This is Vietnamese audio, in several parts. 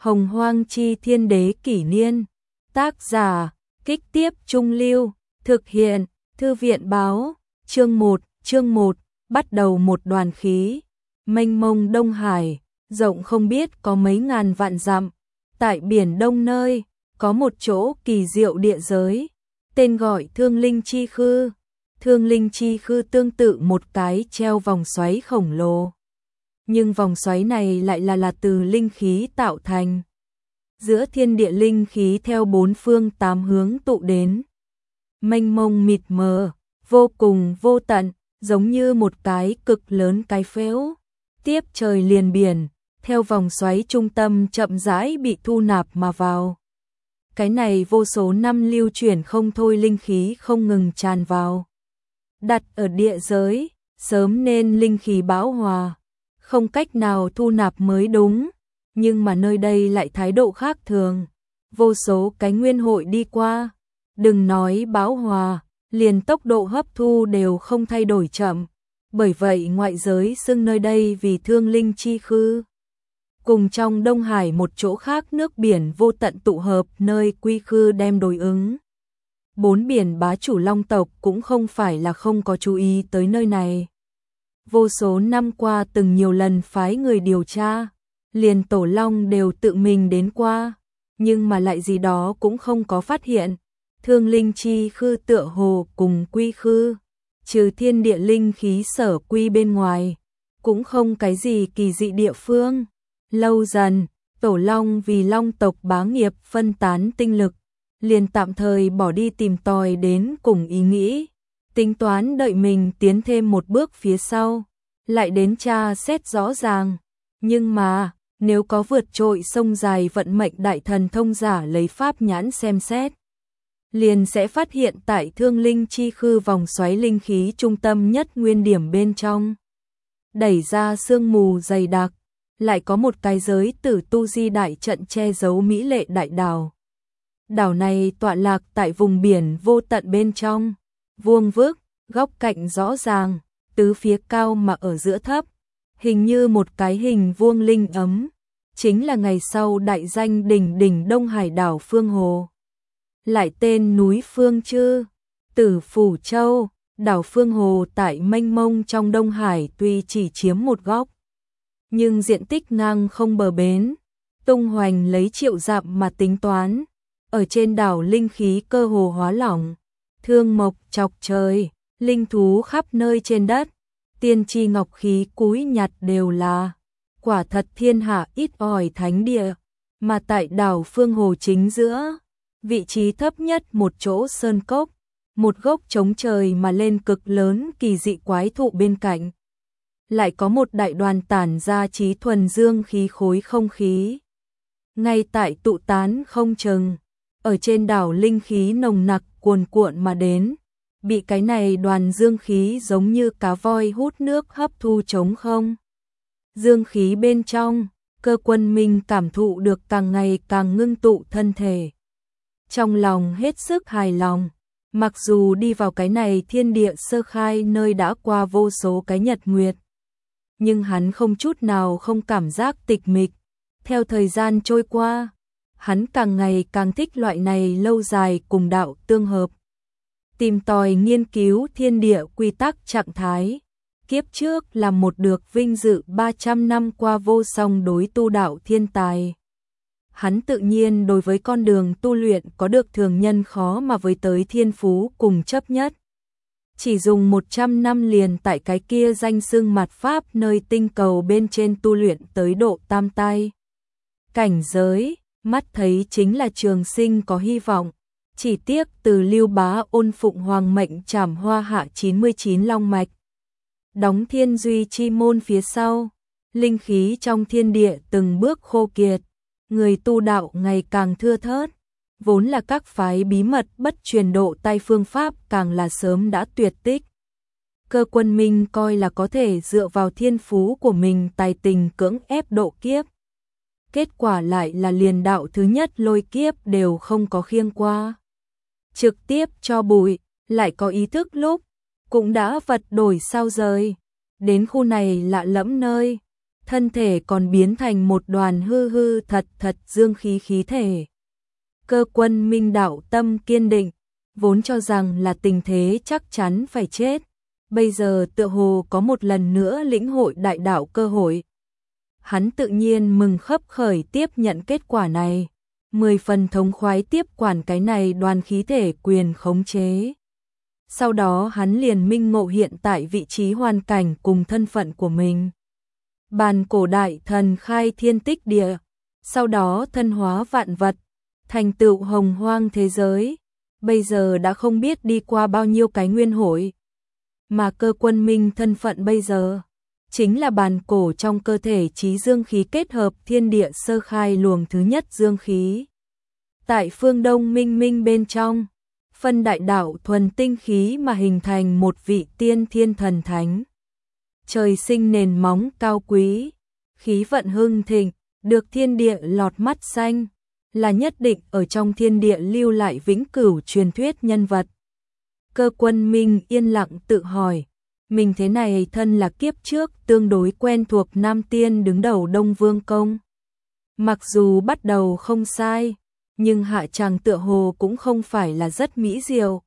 Hồng Hoang Chi Thiên Đế Kỷ Niên. Tác giả, Kích Tiếp Trung Lưu. Thực hiện, Thư viện Báo. Chương 1, bắt đầu một đoàn khí. Mênh mông Đông Hải, rộng không biết có mấy ngàn vạn dặm. Tại biển Đông nơi, có một chỗ kỳ diệu địa giới, tên gọi Thương Linh Chi Khư. Thương Linh Chi Khư tương tự một cái treo vòng xoáy khổng lồ. Nhưng vòng xoáy này lại là từ linh khí tạo thành. Giữa thiên địa linh khí theo bốn phương tám hướng tụ đến. Mênh mông mịt mờ, vô cùng vô tận, giống như một cái cực lớn cái phễu. Tiếp trời liền biển, theo vòng xoáy trung tâm chậm rãi bị thu nạp mà vào. Cái này vô số năm lưu chuyển không thôi linh khí không ngừng tràn vào. Đặt ở địa giới, sớm nên linh khí bão hòa, không cách nào thu nạp mới đúng, nhưng mà nơi đây lại thái độ khác thường. Vô số cái nguyên hội đi qua, đừng nói bão hòa, liền tốc độ hấp thu đều không thay đổi chậm, bởi vậy ngoại giới xưng nơi đây vì Thương Linh Chi Khư. Cùng trong Đông Hải một chỗ khác nước biển vô tận tụ hợp nơi Quy Khư đem đối ứng. Bốn biển bá chủ Long tộc cũng không phải là không có chú ý tới nơi này. Vô số năm qua từng nhiều lần phái người điều tra, liền Tổ Long đều tự mình đến qua, nhưng mà lại gì đó cũng không có phát hiện. Thương Linh Chi Khư tựa hồ cùng Quy Khư, trừ thiên địa linh khí sở quy bên ngoài, cũng không cái gì kỳ dị địa phương. Lâu dần, Tổ Long vì Long tộc bá nghiệp phân tán tinh lực, liền tạm thời bỏ đi tìm tòi đến cùng ý nghĩ, tính toán đợi mình tiến thêm một bước phía sau, lại đến tra xét rõ ràng. Nhưng mà, nếu có vượt trội sông dài vận mệnh đại thần thông giả lấy pháp nhãn xem xét, liền sẽ phát hiện tại Thương Linh Chi Khư vòng xoáy linh khí trung tâm nhất nguyên điểm bên trong. Đẩy ra sương mù dày đặc, lại có một cái giới tử tu di đại trận che giấu mỹ lệ đại đảo. Đảo này tọa lạc tại vùng biển vô tận bên trong, vuông vức, góc cạnh rõ ràng, tứ phía cao mà ở giữa thấp, hình như một cái hình vuông linh ấm, chính là ngày sau đại danh đỉnh đỉnh Đông Hải đảo Phương Hồ. Lại tên núi Phương Chư, Tử Phủ Châu. Đảo Phương Hồ tại mênh mông trong Đông Hải tuy chỉ chiếm một góc, nhưng diện tích ngang không bờ bến, tung hoành lấy triệu dặm mà tính toán. Ở trên đảo linh khí cơ hồ hóa lỏng, thương mộc chọc trời, linh thú khắp nơi trên đất, tiên tri ngọc khí cúi nhặt đều là. Quả thật thiên hạ ít ỏi thánh địa, mà tại đảo Phương Hồ chính giữa, vị trí thấp nhất một chỗ sơn cốc, một gốc chống trời mà lên cực lớn kỳ dị quái thụ bên cạnh. Lại có một đại đoàn tản ra trí thuần dương khí khối không khí. Ngay tại tụ tán không chừng, ở trên đảo linh khí nồng nặc cuồn cuộn mà đến, bị cái này đoàn dương khí giống như cá voi hút nước hấp thu trống không. Dương khí bên trong, Cơ Quân Minh cảm thụ được càng ngày càng ngưng tụ thân thể. Trong lòng hết sức hài lòng, mặc dù đi vào cái này thiên địa sơ khai nơi đã qua vô số cái nhật nguyệt, nhưng hắn không chút nào không cảm giác tịch mịch. Theo thời gian trôi qua, hắn càng ngày càng thích loại này lâu dài cùng đạo tương hợp. Tìm tòi nghiên cứu thiên địa quy tắc trạng thái. Kiếp trước là một được vinh dự 300 năm qua vô song đối tu đạo thiên tài. Hắn tự nhiên đối với con đường tu luyện có được thường nhân khó mà với tới thiên phú cùng chấp nhất. Chỉ dùng 100 năm liền tại cái kia danh xưng mạt pháp nơi tinh cầu bên trên tu luyện tới độ tam tai. Cảnh giới, mắt thấy chính là trường sinh có hy vọng. Chỉ tiếc từ Lưu Bá Ôn phụng hoàng mệnh trảm hoa hạ 99 long mạch, đóng thiên duy chi môn phía sau, linh khí trong thiên địa từng bước khô kiệt, người tu đạo ngày càng thưa thớt, vốn là các phái bí mật bất truyền độ tay phương pháp càng là sớm đã tuyệt tích. Cơ Quân Minh coi là có thể dựa vào thiên phú của mình tài tình cưỡng ép độ kiếp. Kết quả lại là liền đạo thứ nhất lôi kiếp đều không có khiêng qua. Trực tiếp cho bụi, lại có ý thức lúc, cũng đã vật đổi sao rời. Đến khu này lạ lẫm nơi, thân thể còn biến thành một đoàn hư hư thật thật dương khí khí thể. Cơ Quân Minh đạo tâm kiên định, vốn cho rằng là tình thế chắc chắn phải chết, bây giờ tựa hồ có một lần nữa lĩnh hội đại đạo cơ hội. Hắn tự nhiên mừng khấp khởi tiếp nhận kết quả này, 10 phần thống khoái tiếp quản cái này đoàn khí thể quyền khống chế. Sau đó hắn liền minh ngộ hiện tại vị trí hoàn cảnh cùng thân phận của mình. Bàn cổ đại thần khai thiên tích địa, sau đó thân hóa vạn vật, thành tựu hồng hoang thế giới, bây giờ đã không biết đi qua bao nhiêu cái nguyên hội. Mà Cơ Quân Minh thân phận bây giờ, chính là bàn cổ trong cơ thể trí dương khí kết hợp thiên địa sơ khai luồng thứ nhất dương khí. Tại phương Đông Minh Minh bên trong, phân đại đạo thuần tinh khí mà hình thành một vị tiên thiên thần thánh. Trời sinh nền móng cao quý, khí vận hưng thịnh, được thiên địa lọt mắt xanh, là nhất định ở trong thiên địa lưu lại vĩnh cửu truyền thuyết nhân vật. Cơ Quân Minh yên lặng tự hỏi, mình thế này thân là kiếp trước tương đối quen thuộc nam tiên đứng đầu Đông Vương Công. Mặc dù bắt đầu không sai, nhưng hạ tràng tựa hồ cũng không phải là rất mỹ diệu.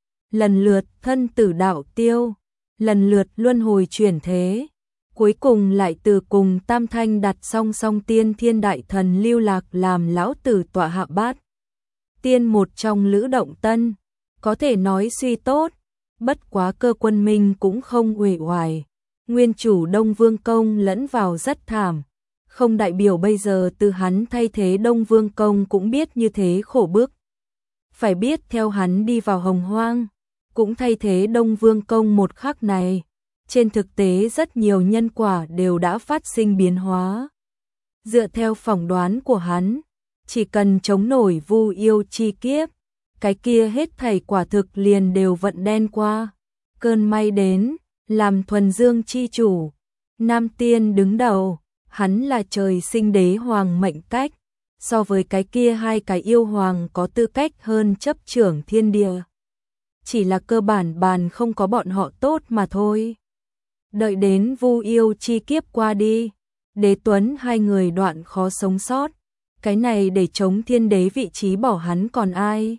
Lần lượt thân tử đạo tiêu, lần lượt luân hồi chuyển thế, cuối cùng lại từ cùng tam thanh đặt song song tiên thiên đại thần lưu lạc làm lão tử tọa hạ bát. Tiên một trong Lữ Động Tân, có thể nói suy tốt, bất quá Cơ Quân Minh cũng không uể oải. Nguyên chủ Đông Vương Công lẫn vào rất thảm, không đại biểu bây giờ từ hắn thay thế Đông Vương Công cũng biết như thế khổ bức. Phải biết theo hắn đi vào hồng hoang, cũng thay thế Đông Vương Công một khắc này, trên thực tế rất nhiều nhân quả đều đã phát sinh biến hóa. Dựa theo phỏng đoán của hắn, chỉ cần chống nổi Vu Yêu chi kiếp, cái kia hết thảy quả thực liền đều vận đen qua. Cơn may đến, làm thuần dương chi chủ, nam tiên đứng đầu, hắn là trời sinh đế hoàng mệnh cách, so với cái kia hai cái yêu hoàng có tư cách hơn chấp trưởng thiên địa. Chỉ là cơ bản bàn không có bọn họ tốt mà thôi. Đợi đến Vu Yêu chi kiếp qua đi, Đế Tuấn hai người đoạn khó sống sót, cái này để chống thiên đế vị trí bỏ hắn còn ai.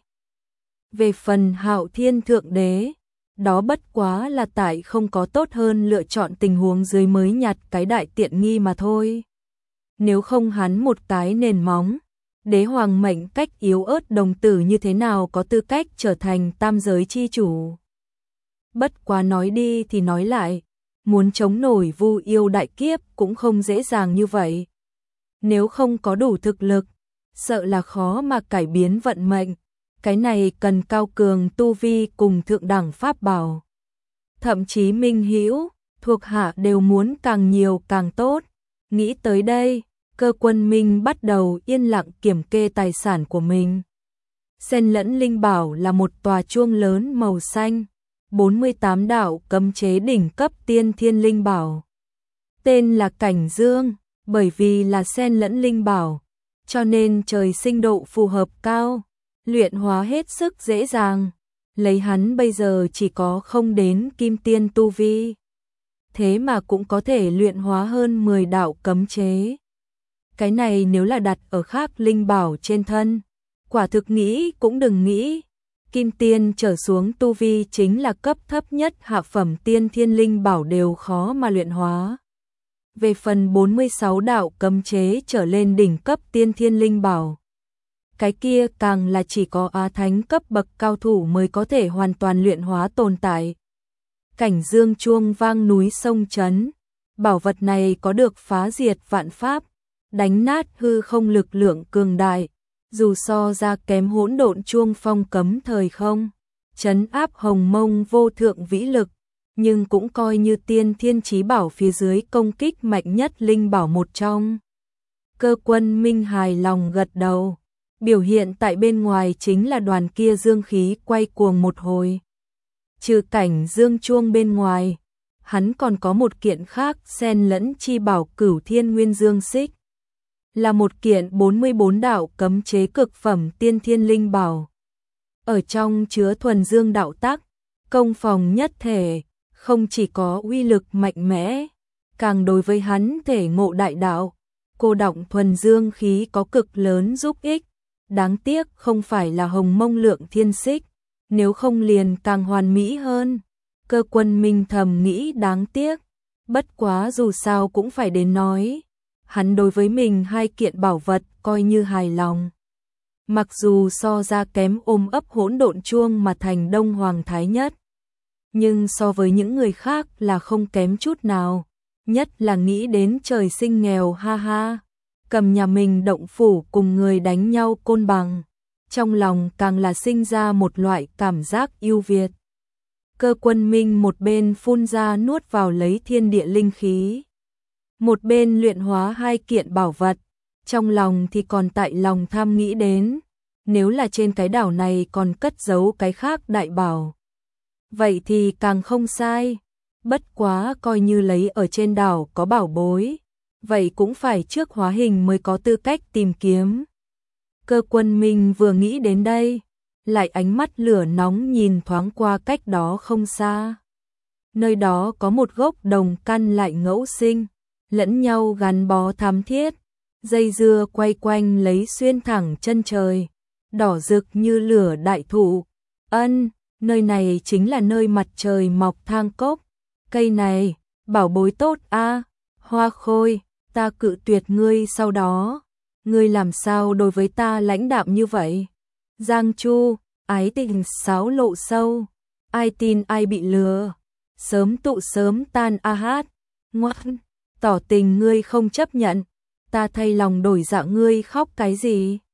Về phần Hạo Thiên Thượng Đế, đó bất quá là tại không có tốt hơn lựa chọn tình huống dưới mới nhặt cái đại tiện nghi mà thôi. Nếu không hắn một cái nền móng, đế hoàng mệnh cách yếu ớt đồng tử như thế nào có tư cách trở thành tam giới chi chủ. Bất quá nói đi thì nói lại, muốn chống nổi Vu Yêu đại kiếp cũng không dễ dàng như vậy. Nếu không có đủ thực lực, sợ là khó mà cải biến vận mệnh. Cái này cần cao cường tu vi cùng thượng đẳng pháp bảo. Thậm chí Minh Hữu, thuộc hạ đều muốn càng nhiều càng tốt. Nghĩ tới đây, Cơ Quân Minh bắt đầu yên lặng kiểm kê tài sản của mình. Xen lẫn linh bảo là một tòa chuông lớn màu xanh, 48 đạo cấm chế đỉnh cấp tiên thiên linh bảo. Tên là Cảnh Dương, bởi vì là xen lẫn linh bảo, cho nên trời sinh độ phù hợp cao. Luyện hóa hết sức dễ dàng, lấy hắn bây giờ chỉ có không đến kim tiên tu vi. Thế mà cũng có thể luyện hóa hơn 10 đạo cấm chế. Cái này nếu là đặt ở khác linh bảo trên thân, quả thực nghĩ cũng đừng nghĩ. Kim tiên trở xuống tu vi chính là cấp thấp nhất hạ phẩm tiên thiên linh bảo đều khó mà luyện hóa. Về phần 46 đạo cấm chế trở lên đỉnh cấp tiên thiên linh bảo, cái kia càng là chỉ có Á Thánh cấp bậc cao thủ mới có thể hoàn toàn luyện hóa tồn tại. Cảnh Dương chuông vang núi sông chấn, bảo vật này có được phá diệt vạn pháp, đánh nát hư không lực lượng cường đại, dù so ra kém hỗn độn chuông phong cấm thời không, trấn áp hồng mông vô thượng vĩ lực, nhưng cũng coi như tiên thiên chí bảo phía dưới công kích mạnh nhất linh bảo một trong. Cơ Quân Minh hài lòng gật đầu. Biểu hiện tại bên ngoài chính là đoàn kia dương khí quay cuồng một hồi. Trừ Cảnh Dương chuông bên ngoài, hắn còn có một kiện khác xen lẫn chi bảo Cửu Thiên Nguyên Dương Xích. Là một kiện 44 đạo cấm chế cực phẩm tiên thiên linh bảo. Ở trong chứa thuần dương đạo tắc, công phòng nhất thể, không chỉ có uy lực mạnh mẽ, càng đối với hắn thể ngộ đại đạo, cô đọng thuần dương khí có cực lớn giúp ích. Đáng tiếc không phải là hồng mông lượng thiên xích, nếu không liền càng hoàn mỹ hơn. Cơ Quân Minh thầm nghĩ đáng tiếc, bất quá dù sao cũng phải đến nói. Hắn đối với mình hai kiện bảo vật coi như hài lòng. Mặc dù so ra kém ôm ấp hỗn độn chuông mà thành Đông Hoàng Thái Nhất, nhưng so với những người khác là không kém chút nào, nhất là nghĩ đến trời sinh nghèo ha ha, cầm nhà mình động phủ cùng người đánh nhau côn bằng, trong lòng càng là sinh ra một loại cảm giác yêu Việt. Cơ Quân Minh một bên phun ra nuốt vào lấy thiên địa linh khí, một bên luyện hóa hai kiện bảo vật, trong lòng thì còn tại lòng tham nghĩ đến, nếu là trên cái đảo này còn cất giấu cái khác đại bảo, vậy thì càng không sai, bất quá coi như lấy ở trên đảo có bảo bối, vậy cũng phải trước hóa hình mới có tư cách tìm kiếm. Cơ Quân Minh vừa nghĩ đến đây, lại ánh mắt lửa nóng nhìn thoáng qua cách đó không xa. Nơi đó có một gốc đồng căn lại ngẫu sinh, lẫn nhau gắn bó thắm thiết, dây dưa quay quanh lấy xuyên thẳng chân trời, đỏ rực như lửa đại thụ. Nơi này chính là nơi mặt trời mọc thang cốc. Cây này, bảo bối tốt a, Hoa Khôi, ta cự tuyệt ngươi sau đó. Ngươi làm sao đối với ta lãnh đạm như vậy? Giang Chu, ái tình sáo lộ sâu, ai tin ai bị lừa, sớm tụ sớm tan a hát, ngoan, tỏ tình ngươi không chấp nhận, ta thay lòng đổi dạ ngươi khóc cái gì?